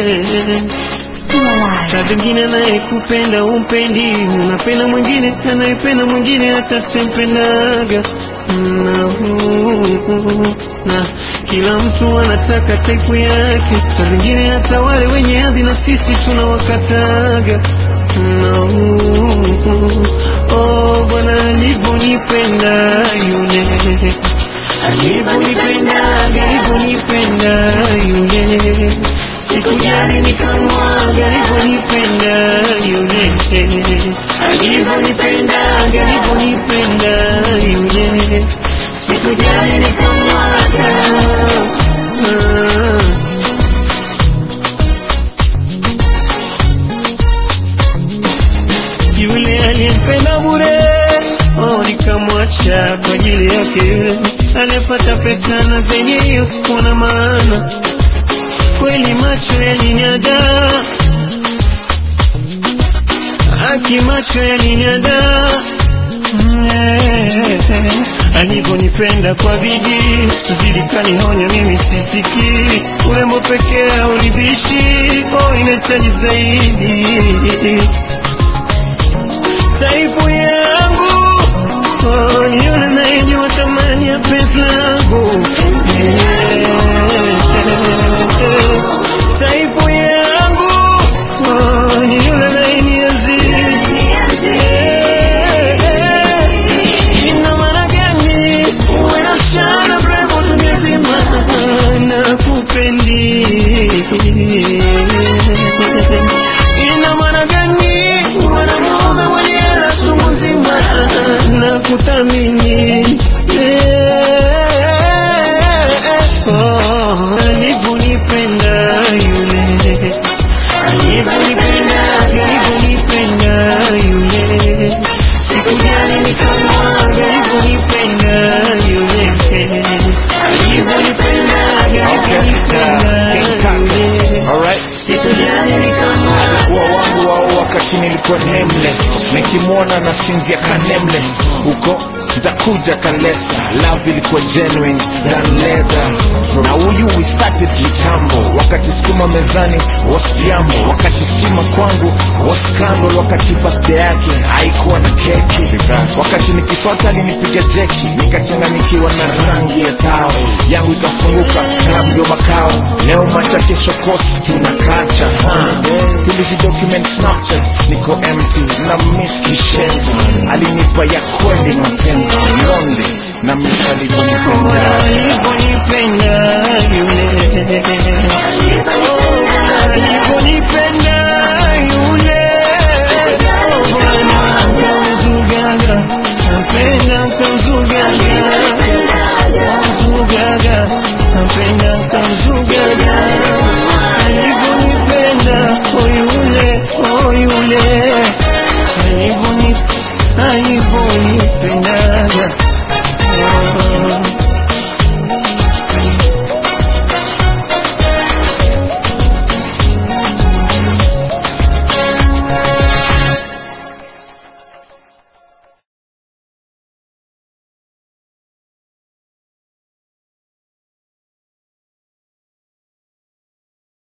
Saa zingine anayekupenda umpendi, unapenda mwingine anayependa mwingine hata sempendaga. Na kila mtu anataka type yake, saa zingine hata wale wenye hadhi na sisi tunawakataga. Oh, Bwana alivyonipenda yule, alivyonipenda yule, sikujali nikamwaga. Alivyonipenda yule, alivyonipenda yule, sikujali nikamwaga. Yule aliyempenda bure, oh, nikamwacha kwa ajili yake. Yule aliyepata pesa na zenye hiyo sikuwa na maana, kweli macho yalinyaga, haki macho yalinyaga. Alivyonipenda kwa bidii, suzidi kanihonya mimi sisikii, urembo pekee hauridhishi, oh, inahitaji zaidi. Taipu yangu, oh, ni yule anayejua thamani ya penzi langu. Taipu yangu, oh, ni yule anayenienzi. Ina maana gani uwe na msichana mrembo dunia nzima na kupendi? Ina maana gani uwe na mume mwenye hela chungu nzima na kuthamini? Oh, alivyonipenda yule, alivyonipenda yule, sikujali nikamwaga. Alivyonipenda yule, alivyonipenda yule, sikujali nikamwaga. Alikuwa wangu wao wakati nilikuwa nameless, nikimwona na sinzia ka nameless. Huko ntakuja kalesa, love ilikuwa genuine than leather. Na huyu we started kitambo, wakati sukuma mezani was jambo, wakati stima kwangu was scandal, wakati birthday yake haikuwa na keki, wakati nikisota alinipiga jeki, nikachanganyikiwa na rangi ya tao yangu ikafunguka, club ndio makao. Leo macha kesho kosi tunakacha, tulizi document Snapchat, niko empty na miss kishenzi. Alinipa ya kweli mapenzi, lonely na miss alivyonipenda. Alivyonipenda yule, alivyonipenda